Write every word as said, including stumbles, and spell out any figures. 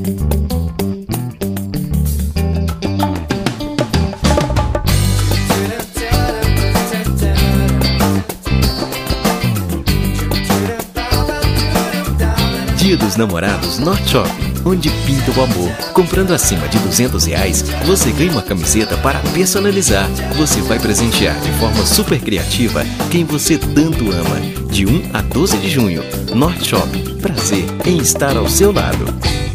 Dia dos Namorados Norte Shopping, onde pinta o amor. Comprando acima de duzentos reais, você ganha uma camiseta para personalizar. Você vai presentear de forma super criativa quem você tanto ama. De um a doze de junho, Norte Shopping. Prazer em estar ao seu lado.